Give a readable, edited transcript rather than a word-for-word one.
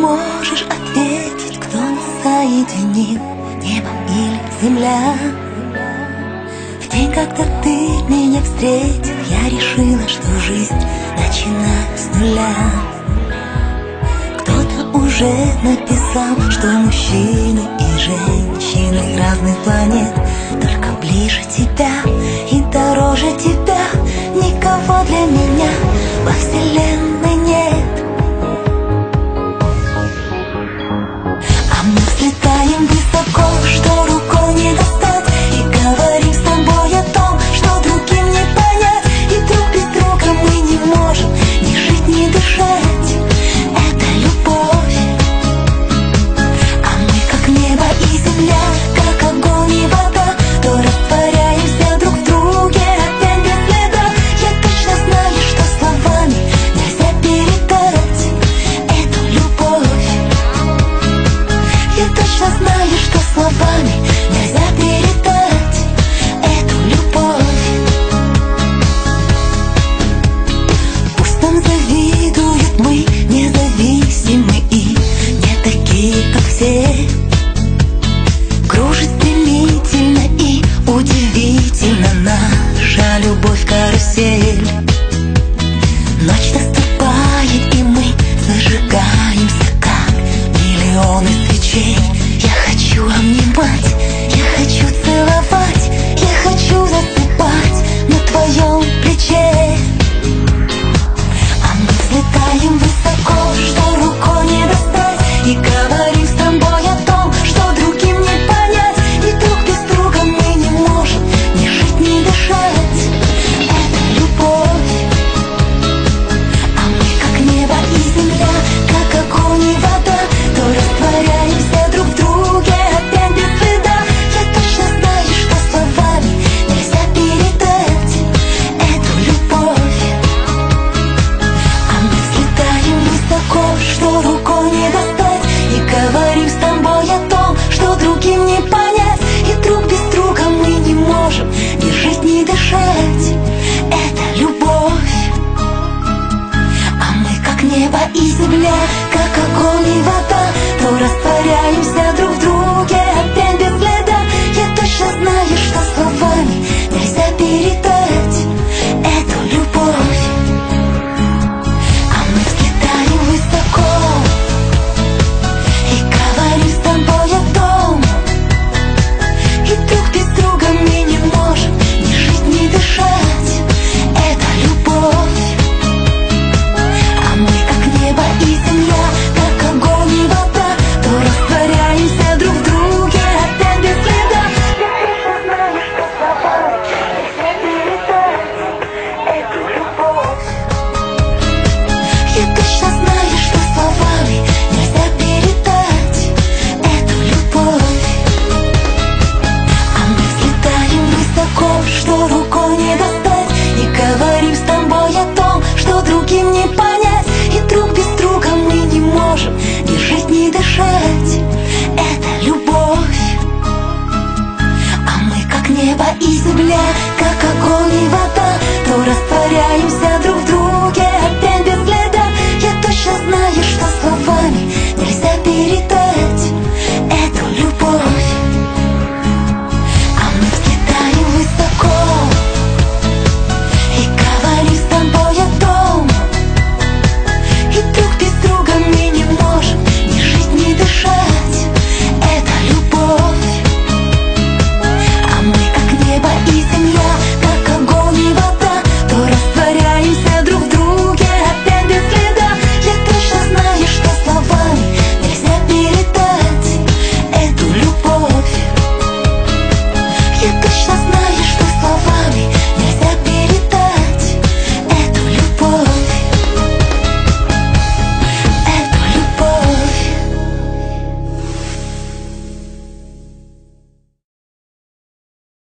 можешь ответить, кто нас соединил, небо или земля. В день, когда ты меня встретил, я решила, что жизнь начинаю с нуля. Кто-то уже написал, что мужчины и женщины с разных планет. Только ближе тебя и дороже тебя никого для меня во вселенной нет. А мы взлетаем высоко, что рукой не достать, и говорим с тобой о том, что другим не понять. И друг без друга мы не можем ни жить, ни дышать. Это любовь. А мы как небо и земля, как огонь и вода, то растворяемся друг в друге опять без следа. Я точно знаю, что словами нельзя передать эту любовь. Я точно знаю, что словами нельзя передать эту любовь. Пусть нам завидуют, мы независимы и не такие, как все. Кружит стремительно и удивительно наша любовь карусель. Ночь наступает, и мы зажигаемся, как миллионы свечей. Я хочу обнимать, я хочу целовать, я хочу засыпать на твоем плече. А мы взлетаем высоко, что рукой не достать, и говорим с тобой о том, что другим не понять. И друг без друга мы не можем ни жить, ни дышать. Это любовь. А мы как небо и земля, как огонь и вода, то растворяемся друг в друге опять без следа. Я точно знаю, что словами нельзя передать эту любовь. А мы взлетаем высоко, что рукой не достать, и говорим с тобой о том, что другим не понять. И друг без друга мы не можем ни жить, ни дышать. Это любовь. А мы как небо и земля, как огонь и вода, то растворяемся друг в друге опять без следа. Я точно знаю, что словами нельзя передать эту любовь. А мы взлетаем высоко и говорим с тобой о том, и друг без друга мы не можем ни жить, ни дышать. Это любовь. А мы как небо и земля, как огонь и вода, то растворяемся друг в друге опять без следа. Я точно знаю, что словами нельзя передать эту любовь. А мы взлетаем высоко, что рукой не достать, и говорим с тобой о том, что другим не понять. И друг без друга мы не можем ни жить, ни дышать. Это любовь. А мы как небо и земля, как огонь и вода,